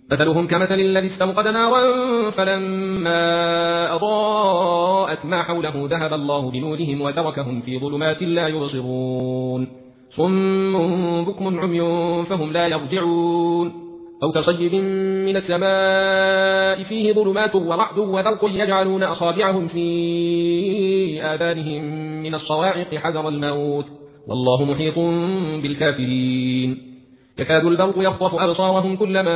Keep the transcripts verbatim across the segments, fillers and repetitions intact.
مثلهم كمثل الذي استوقد نارا فلما أضاءت ما حوله ذهب الله بنورهم وتركهم في ظلمات لا يبصرون صم بكم عمي فهم لا يرجعون أو كصيب من السماء فيه ظلمات ورعد وبرق يجعلون أصابعهم في آذانهم من الصواعق حذر الموت والله محيط بالكافرين يكاد البرق يخطف أبصارهم كلما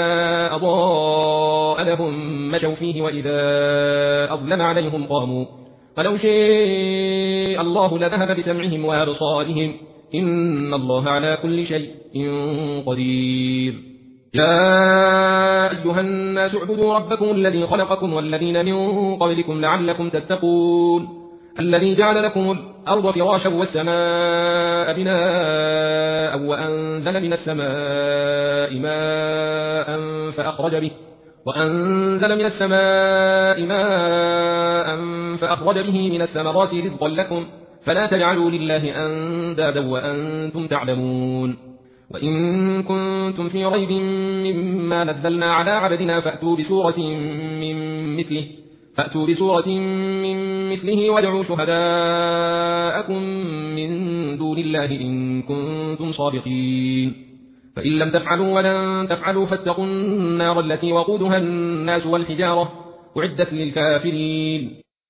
أضاء لهم مشوا فيه وإذا أظلم عليهم قاموا ولو شاء الله لذهب بسمعهم وأبصارهم إن الله على كل شيء قدير يا أيها الناس اعبدوا ربكم الذي خلقكم والذين من قبلكم لعلكم تتقون الذي جعل لكم الأرض فراشا والسماء بناء وأنزل من السماء ماء فأخرج به وأنزل من السماء ماء فأخرج به من الثمرات رزقا لكم فلا تجعلوا لله أندادا وأنتم تعلمون وإن كنتم في ريب مما نزلنا على عبدنا فأتوا بسورة من مثله فأتوا بسورة من مثله وادعوا شهداءكم من دون الله إن كنتم صادقين فإن لم تفعلوا ولن تفعلوا فاتقوا النار التي وقودها الناس والحجارة أعدت للكافرين